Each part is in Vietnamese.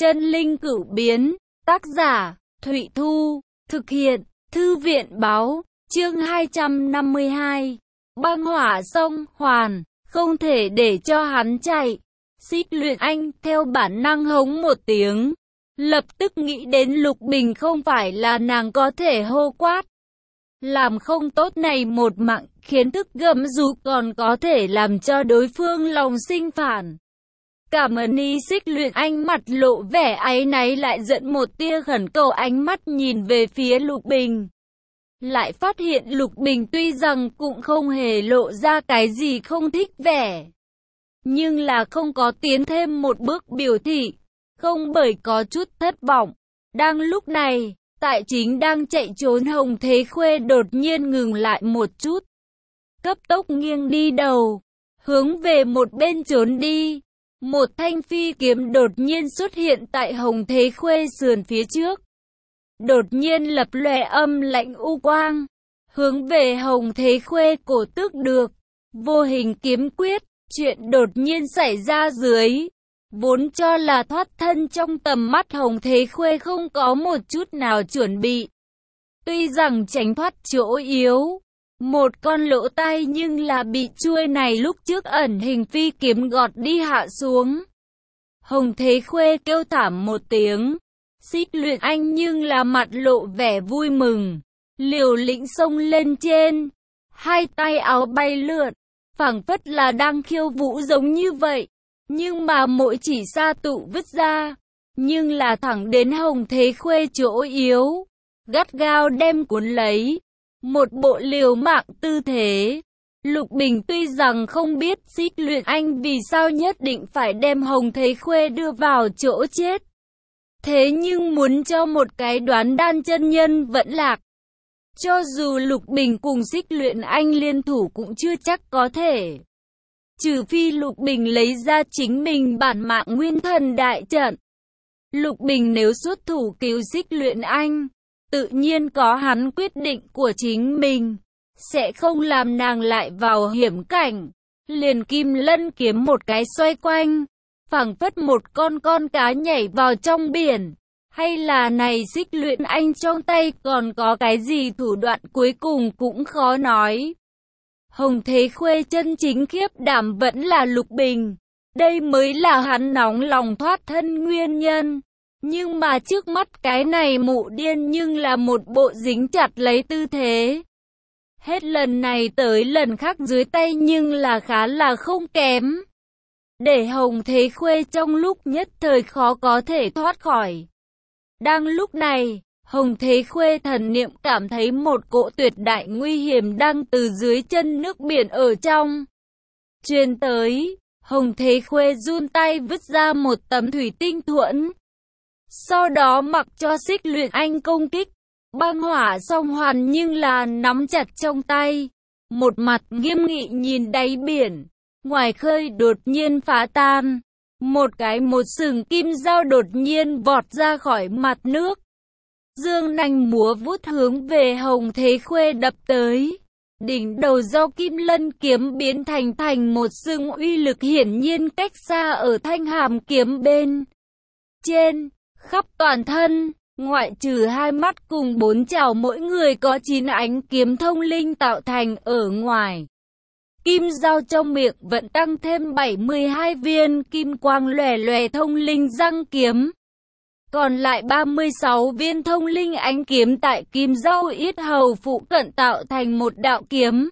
Chân linh cửu biến, tác giả, Thụy Thu, thực hiện, Thư viện báo, chương 252. Băng hỏa sông Hoàn, không thể để cho hắn chạy. Xích Luyện Anh theo bản năng hống một tiếng, lập tức nghĩ đến Lục Bình không phải là nàng có thể hô quát. Làm không tốt này một mạng khiến thức gầm rú còn có thể làm cho đối phương lòng sinh phản. Cảm ơn ý. Xích Luyện Anh mặt lộ vẻ áy náy lại dẫn một tia khẩn cầu ánh mắt nhìn về phía Lục Bình. Lại phát hiện Lục Bình tuy rằng cũng không hề lộ ra cái gì không thích vẻ, nhưng là không có tiến thêm một bước biểu thị, không bởi có chút thất vọng. Đang lúc này, tại chính đang chạy trốn Hồng Thế Khuê đột nhiên ngừng lại một chút, cấp tốc nghiêng đi đầu, hướng về một bên trốn đi. Một thanh phi kiếm đột nhiên xuất hiện tại Hồng Thế Khuê sườn phía trước, đột nhiên lập lòe âm lạnh u quang, hướng về Hồng Thế Khuê cổ tước được. Vô hình kiếm quyết, chuyện đột nhiên xảy ra dưới, vốn cho là thoát thân trong tầm mắt Hồng Thế Khuê không có một chút nào chuẩn bị. Tuy rằng tránh thoát chỗ yếu, một con lỗ tai, nhưng là bị chuôi này lúc trước ẩn hình phi kiếm gọt đi hạ xuống. Hồng Thế Khuê kêu thảm một tiếng. Xích Luyện Anh nhưng là mặt lộ vẻ vui mừng, liều lĩnh xông lên trên, hai tay áo bay lượn, phảng phất là đang khiêu vũ giống như vậy. Nhưng mà mỗi chỉ sa tụ vứt ra, nhưng là thẳng đến Hồng Thế Khuê chỗ yếu, gắt gao đem cuốn lấy. Một bộ liều mạng tư thế. Lục Bình tuy rằng không biết Xích Luyện Anh vì sao nhất định phải đem Hồng Thế Khuê đưa vào chỗ chết, thế nhưng muốn cho một cái đoán đan chân nhân vẫn lạc. Cho dù Lục Bình cùng Xích Luyện Anh liên thủ cũng chưa chắc có thể. Trừ phi Lục Bình lấy ra chính mình bản mạng nguyên thần đại trận. Lục Bình nếu xuất thủ cứu Xích Luyện Anh, tự nhiên có hắn quyết định của chính mình, sẽ không làm nàng lại vào hiểm cảnh. Liền Kim Lân kiếm một cái xoay quanh, phảng phất một con cá nhảy vào trong biển. Hay là này Xích Luyện Anh trong tay còn có cái gì thủ đoạn cuối cùng cũng khó nói. Hồng Thế Khuê chân chính khiếp đảm vẫn là Lục Bình, đây mới là hắn nóng lòng thoát thân nguyên nhân. Nhưng mà trước mắt cái này mụ điên nhưng là một bộ dính chặt lấy tư thế. Hết lần này tới lần khác dưới tay nhưng là khá là không kém, để Hồng Thế Khuê trong lúc nhất thời khó có thể thoát khỏi. Đang lúc này, Hồng Thế Khuê thần niệm cảm thấy một cỗ tuyệt đại nguy hiểm đang từ dưới chân nước biển ở trong truyền tới. Hồng Thế Khuê run tay vứt ra một tấm thủy tinh thuẫn, sau đó mặc cho Xích Luyện Anh công kích. Băng hỏa song hoàn nhưng là nắm chặt trong tay, một mặt nghiêm nghị nhìn đáy biển. Ngoài khơi đột nhiên phá tan, một sừng kim dao đột nhiên vọt ra khỏi mặt nước, dương nanh múa vuốt hướng về Hồng Thế Khuê đập tới. Đỉnh đầu do Kim Lân kiếm biến thành một sừng, uy lực hiển nhiên cách xa ở thanh hàm kiếm bên trên, khắp toàn thân, ngoại trừ hai mắt cùng bốn chảo mỗi người có 9 ánh kiếm thông linh tạo thành ở ngoài. Kim dao trong miệng vẫn tăng thêm 72 viên kim quang lòe lòe thông linh răng kiếm. Còn lại 36 viên thông linh ánh kiếm tại kim dao yết hầu phụ cận tạo thành một đạo kiếm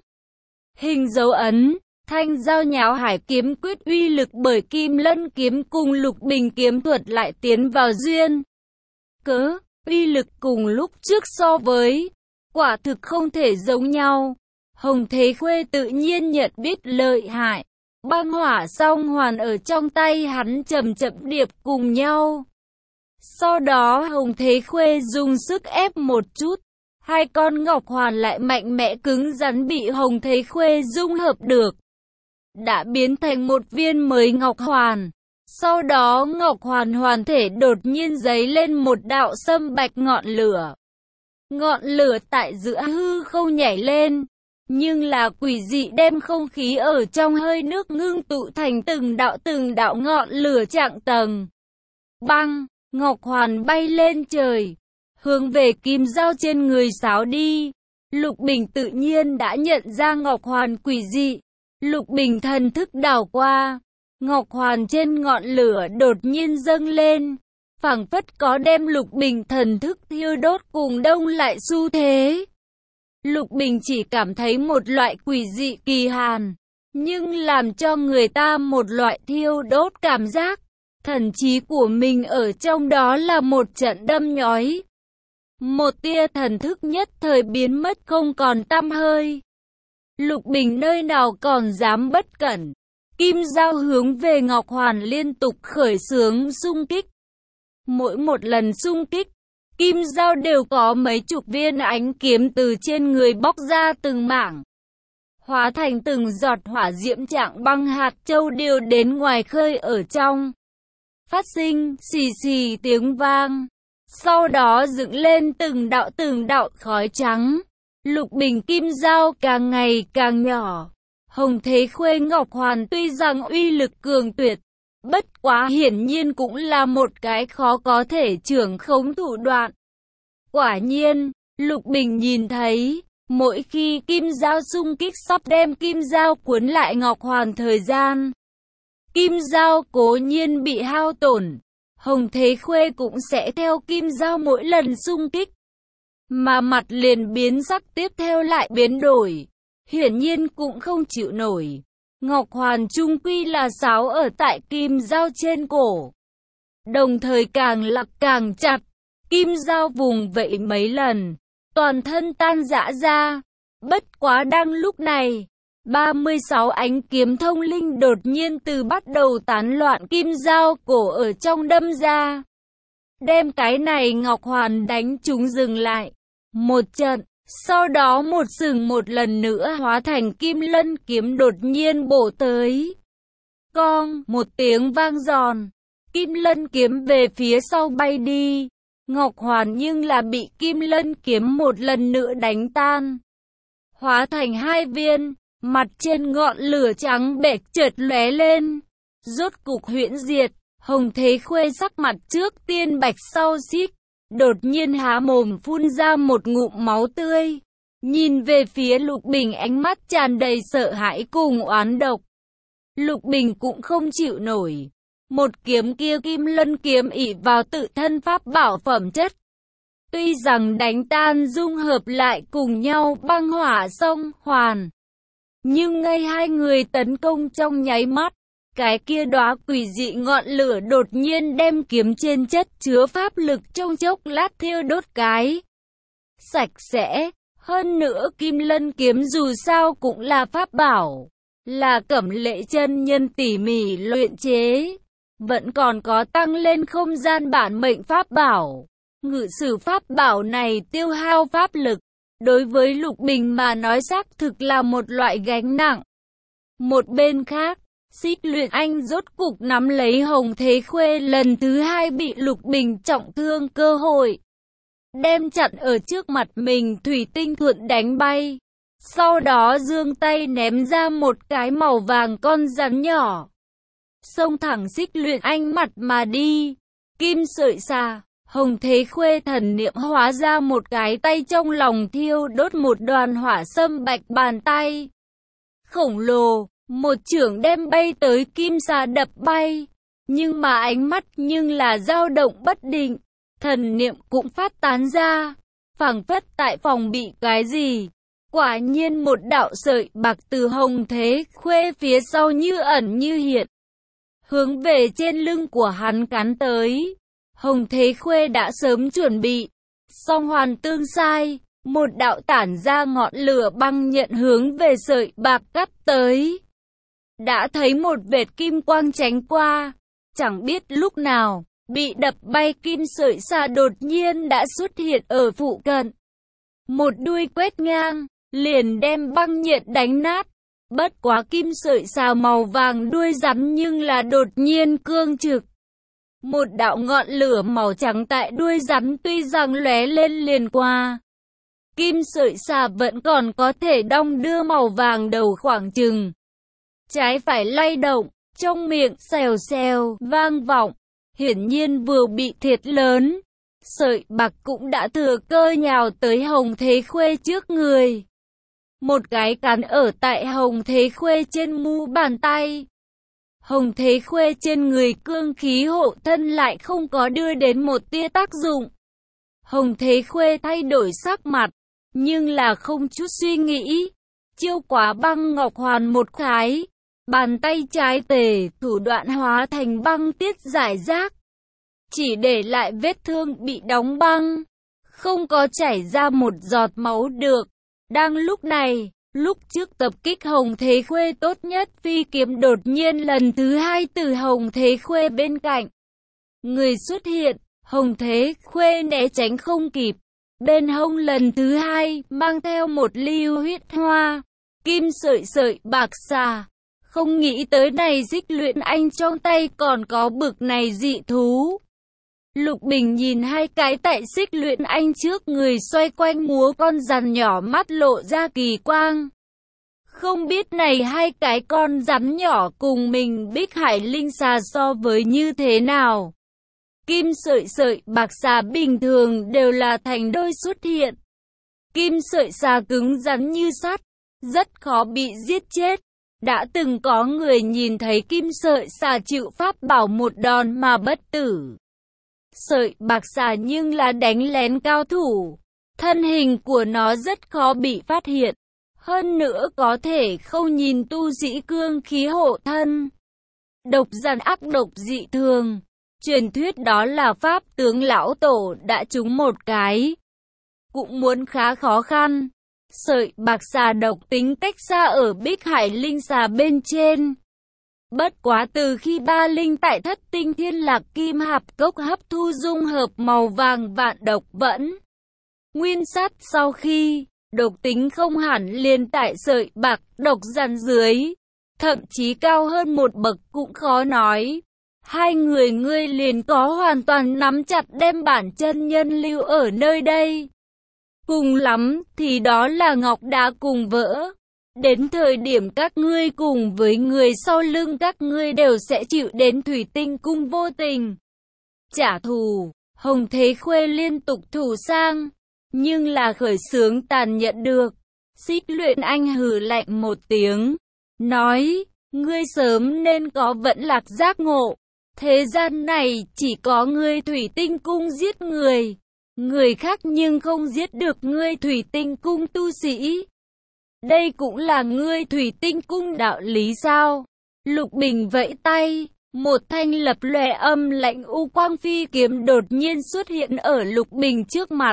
hình dấu ấn. Thanh dao nháo hải kiếm quyết uy lực bởi Kim Lân kiếm cùng Lục Bình kiếm thuật lại tiến vào duyên cớ, uy lực cùng lúc trước so với, quả thực không thể giống nhau. Hồng Thế Khuê tự nhiên nhận biết lợi hại. Băng hỏa song hoàn ở trong tay hắn chậm điệp cùng nhau. Sau đó Hồng Thế Khuê dùng sức ép một chút, hai con ngọc hoàn lại mạnh mẽ cứng rắn bị Hồng Thế Khuê dung hợp được, đã biến thành một viên mới ngọc hoàn. Sau đó ngọc hoàn hoàn thể đột nhiên giấy lên một đạo sâm bạch ngọn lửa. Ngọn lửa tại giữa hư không nhảy lên, nhưng là quỷ dị đem không khí ở trong hơi nước ngưng tụ thành từng đạo ngọn lửa trạng tầng. Băng, Ngọc Hoàn bay lên trời, hướng về kim dao trên người Sáo đi. Lục Bình tự nhiên đã nhận ra Ngọc Hoàn quỷ dị. Lục Bình thần thức đảo qua, Ngọc Hoàn trên ngọn lửa đột nhiên dâng lên, phảng phất có đem Lục Bình thần thức thiêu đốt cùng đông lại xu thế. Lục Bình chỉ cảm thấy một loại quỷ dị kỳ hàn, nhưng làm cho người ta một loại thiêu đốt cảm giác. Thần trí của mình ở trong đó là một trận đâm nhói. Một tia thần thức nhất thời biến mất không còn tăm hơi. Lục Bình nơi nào còn dám bất cẩn. Kim dao hướng về Ngọc Hoàn liên tục khởi xướng xung kích. Mỗi một lần xung kích, kim dao đều có mấy chục viên ánh kiếm từ trên người bóc ra từng mảng, hóa thành từng giọt hỏa diễm trạng băng hạt châu đều đến ngoài khơi ở trong. Phát sinh xì xì tiếng vang, sau đó dựng lên từng đạo khói trắng. Lục Bình kim dao càng ngày càng nhỏ. Hồng Thế Khuê Ngọc Hoàn tuy rằng uy lực cường tuyệt, bất quá hiển nhiên cũng là một cái khó có thể trưởng khống thủ đoạn. Quả nhiên, Lục Bình nhìn thấy, mỗi khi kim dao xung kích sắp đem kim dao cuốn lại Ngọc Hoàn thời gian, kim dao cố nhiên bị hao tổn, Hồng Thế Khuê cũng sẽ theo kim dao mỗi lần xung kích, mà mặt liền biến sắc tiếp theo lại biến đổi, hiển nhiên cũng không chịu nổi. Ngọc Hoàn chung quy là sáo ở tại kim dao trên cổ, đồng thời càng lặc càng chặt, kim dao vùng vẫy mấy lần, toàn thân tan rã ra. Bất quá đang lúc này, 36 ánh kiếm thông linh đột nhiên từ bắt đầu tán loạn kim dao cổ ở trong đâm ra, đem cái này Ngọc Hoàn đánh chúng dừng lại một trận. Sau đó một sừng một lần nữa hóa thành kim lân kiếm đột nhiên bổ tới. Cong, một tiếng vang giòn, kim lân kiếm về phía sau bay đi. Ngọc Hoàn nhưng là bị kim lân kiếm một lần nữa đánh tan, hóa thành hai viên, mặt trên ngọn lửa trắng bệch chợt lóe lên. Rốt cục huyễn diệt, Hồng Thế Khuê sắc mặt trước tiên bạch sau xích, đột nhiên há mồm phun ra một ngụm máu tươi, nhìn về phía Lục Bình ánh mắt tràn đầy sợ hãi cùng oán độc. Lục Bình cũng không chịu nổi, một kiếm kia kim lân kiếm ỷ vào tự thân pháp bảo phẩm chất, tuy rằng đánh tan dung hợp lại cùng nhau băng hỏa song hoàn, nhưng ngay hai người tấn công trong nháy mắt, cái kia đóa quỷ dị ngọn lửa đột nhiên đem kiếm trên chất chứa pháp lực trong chốc lát thiêu đốt cái sạch sẽ. Hơn nữa kim lân kiếm dù sao cũng là pháp bảo, là Cẩm Lệ chân nhân tỉ mỉ luyện chế, vẫn còn có tăng lên không gian bản mệnh pháp bảo. Ngự sử pháp bảo này tiêu hao pháp lực, đối với Lục Bình mà nói xác thực là một loại gánh nặng. Một bên khác, Xích Luyện Anh rốt cục nắm lấy Hồng Thế Khuê lần thứ hai bị Lục Bình trọng thương cơ hội, đem chặn ở trước mặt mình thủy tinh thuận đánh bay. Sau đó giương tay ném ra một cái màu vàng con rắn nhỏ, xông thẳng Xích Luyện Anh mặt mà đi. Kim sợi xà, Hồng Thế Khuê thần niệm hóa ra một cái tay trong lòng thiêu đốt một đoàn hỏa sâm bạch bàn tay khổng lồ, một chưởng đem bay tới kim xà đập bay, nhưng mà ánh mắt nhưng là dao động bất định, thần niệm cũng phát tán ra, phảng phất tại phòng bị cái gì. Quả nhiên một đạo sợi bạc từ Hồng Thế Khuê phía sau như ẩn như hiện, hướng về trên lưng của hắn cắn tới. Hồng Thế Khuê đã sớm chuẩn bị, song hoàn tương sai, một đạo tản ra ngọn lửa băng nhận hướng về sợi bạc cắt tới. Đã thấy một vệt kim quang tránh qua, chẳng biết lúc nào, bị đập bay kim sợi xà đột nhiên đã xuất hiện ở phụ cận. Một đuôi quét ngang, liền đem băng nhận đánh nát. Bất quá kim sợi xà màu vàng đuôi rắn nhưng là đột nhiên cương trực. Một đạo ngọn lửa màu trắng tại đuôi rắn tuy rằng lóe lên liền qua. Kim sợi xà vẫn còn có thể đong đưa màu vàng đầu khoảng chừng trái phải lay động, trong miệng xèo xèo vang vọng, hiển nhiên vừa bị thiệt lớn. Sợi bạc cũng đã thừa cơ nhào tới Hồng Thế Khuê trước người. Một cái cắn ở tại Hồng Thế Khuê trên mu bàn tay. Hồng Thế Khuê trên người cương khí hộ thân lại không có đưa đến một tia tác dụng. Hồng Thế Khuê thay đổi sắc mặt, nhưng là không chút suy nghĩ. Chiêu quá băng ngọc hoàn một cái, bàn tay trái tề thủ đoạn hóa thành băng tiết giải rác. Chỉ để lại vết thương bị đóng băng, không có chảy ra một giọt máu được. Đang lúc này, lúc trước tập kích Hồng Thế Khuê tốt nhất phi kiếm đột nhiên lần thứ hai từ Hồng Thế Khuê bên cạnh. Người xuất hiện, Hồng Thế Khuê né tránh không kịp. Bên hông lần thứ hai, mang theo một lưu huyết hoa, kim sợi bạc xà. Không nghĩ tới này Xích Luyện Anh trong tay còn có bực này dị thú. Lục Bình nhìn hai cái tại Xích Luyện Anh trước người xoay quanh múa con rắn nhỏ, mắt lộ ra kỳ quang. Không biết này hai cái con rắn nhỏ cùng mình Bích Hải Linh xà so với như thế nào. Kim sợi bạc xà bình thường đều là thành đôi xuất hiện. Kim sợi xà cứng rắn như sắt, rất khó bị giết chết. Đã từng có người nhìn thấy kim sợi xà chịu pháp bảo một đòn mà bất tử. Sợi bạc xà nhưng là đánh lén cao thủ. Thân hình của nó rất khó bị phát hiện. Hơn nữa có thể không nhìn tu sĩ cương khí hộ thân. Độc rắn ác độc dị thường. Truyền thuyết đó là pháp tướng lão tổ đã trúng một cái. Cũng muốn khá khó khăn. Sợi bạc xà độc tính cách xa ở Bích Hải Linh xà bên trên. Bất quá từ khi ba linh tại Thất Tinh Thiên Lạc Kim Hạp Cốc hấp thu dung hợp màu vàng vạn độc vẫn nguyên sát, sau khi độc tính không hẳn liền tại sợi bạc độc rắn dưới, thậm chí cao hơn một bậc cũng khó nói. Hai người ngươi liền có hoàn toàn nắm chặt đem bản chân nhân lưu ở nơi đây. Cùng lắm thì đó là ngọc đá cùng vỡ. Đến thời điểm các ngươi cùng với người sau lưng các ngươi đều sẽ chịu đến Thủy Tinh Cung vô tình trả thù. Hồng Thế Khuê liên tục thủ sang, nhưng là khởi xướng tàn nhẫn được. Xích Luyện Anh hừ lạnh một tiếng, nói, ngươi sớm nên có vẫn lạc giác ngộ. Thế gian này chỉ có ngươi Thủy Tinh Cung giết người, người khác nhưng không giết được ngươi Thủy Tinh Cung tu sĩ. Đây cũng là ngươi Thủy Tinh Cung đạo lý sao? Lục Bình vẫy tay, một thanh lập lòe âm lạnh u quang phi kiếm đột nhiên xuất hiện ở Lục Bình trước mặt.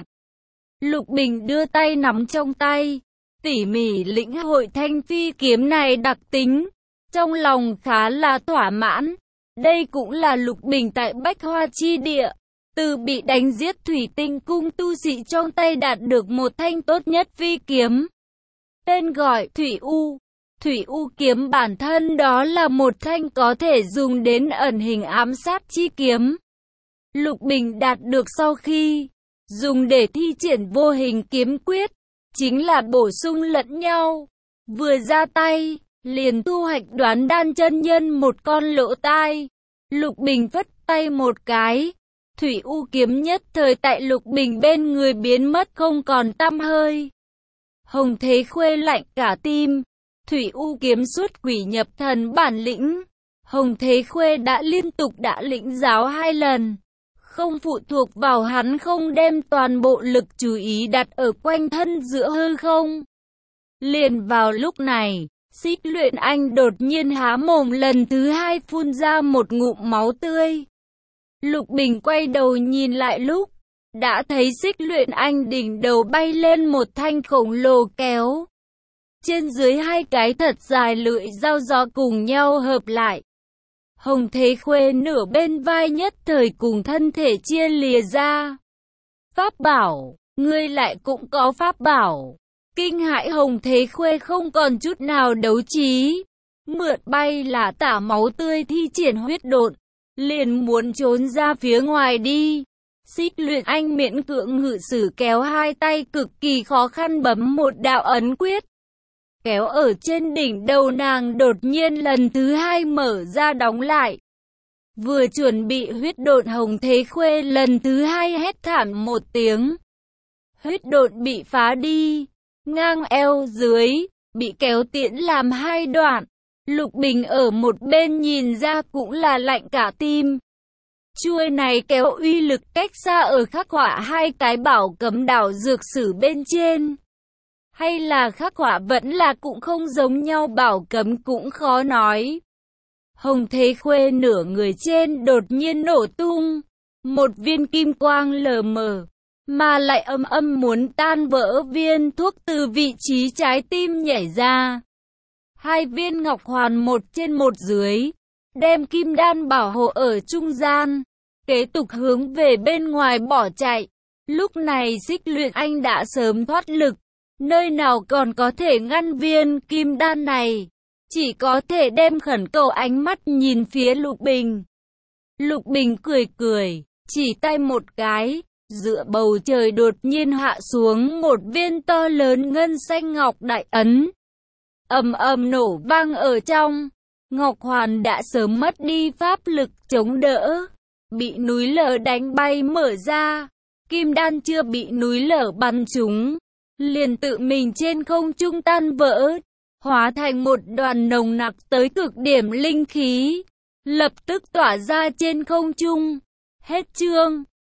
Lục Bình đưa tay nắm trong tay, tỉ mỉ lĩnh hội thanh phi kiếm này đặc tính, trong lòng khá là thỏa mãn. Đây cũng là Lục Bình tại Bách Hoa Chi Địa, từ bị đánh giết Thủy Tinh Cung tu sĩ trong tay đạt được một thanh tốt nhất phi kiếm. Tên gọi Thủy U. Thủy U kiếm bản thân đó là một thanh có thể dùng đến ẩn hình ám sát chi kiếm. Lục Bình đạt được sau khi dùng để thi triển vô hình kiếm quyết, chính là bổ sung lẫn nhau. Vừa ra tay, liền thu hoạch Đoán Đan chân nhân một con lỗ tai. Lục Bình phất tay một cái, Thủy U kiếm nhất thời tại Lục Bình bên người biến mất không còn tăm hơi. Hồng Thế Khuê lạnh cả tim. Thủy U kiếm xuất quỷ nhập thần bản lĩnh, Hồng Thế Khuê đã liên tục đã lĩnh giáo 2 lần. Không phụ thuộc vào hắn không đem toàn bộ lực chú ý đặt ở quanh thân giữa hư không. Liền vào lúc này, Xích Luyện Anh đột nhiên há mồm lần thứ 2 phun ra một ngụm máu tươi. Lục Bình quay đầu nhìn lại lúc, đã thấy Xích Luyện Anh đỉnh đầu bay lên một thanh khổng lồ kéo. Trên dưới 2 cái thật dài lưỡi dao gió cùng nhau hợp lại. Hồng Thế Khuê nửa bên vai nhất thời cùng thân thể chia lìa ra. Pháp bảo, ngươi lại cũng có pháp bảo. Kinh hãi Hồng Thế Khuê không còn chút nào đấu trí. Mượn bay là tả máu tươi thi triển huyết độn, liền muốn trốn ra phía ngoài đi. Xích Luyện Anh miễn cưỡng ngự sử kéo 2 tay cực kỳ khó khăn bấm một đạo ấn quyết. Kéo ở trên đỉnh đầu nàng đột nhiên lần thứ 2 mở ra đóng lại. Vừa chuẩn bị huyết độn, Hồng Thế Khuê lần thứ hai hét thảm một tiếng. Huyết độn bị phá đi, ngang eo dưới, bị kéo tiễn làm hai đoạn. Lục Bình ở một bên nhìn ra cũng là lạnh cả tim. Chuôi này kéo uy lực cách xa ở khắc họa hai cái bảo cấm đảo dược sử bên trên. Hay là khắc họa vẫn là cũng không giống nhau, bảo cấm cũng khó nói. Hồng Thế Khuê nửa người trên đột nhiên nổ tung. Một viên kim quang lờ mờ, mà lại âm âm muốn tan vỡ viên thuốc từ vị trí trái tim nhảy ra. Hai viên ngọc hoàn một trên một dưới, đem kim đan bảo hộ ở trung gian, kế tục hướng về bên ngoài bỏ chạy. Lúc này Xích Luyện Anh đã sớm thoát lực, nơi nào còn có thể ngăn viên kim đan này, chỉ có thể đem khẩn cầu ánh mắt nhìn phía Lục Bình. Lục Bình cười cười, chỉ tay một cái, giữa bầu trời đột nhiên hạ xuống một viên to lớn ngân xanh ngọc đại ấn. Ầm ầm nổ vang ở trong, ngọc hoàn đã sớm mất đi pháp lực chống đỡ, bị núi lở đánh bay mở ra. Kim đan chưa bị núi lở bắn trúng, liền tự mình trên không trung tan vỡ, hóa thành một đoàn nồng nặc tới cực điểm linh khí, lập tức tỏa ra trên không trung. Hết chương.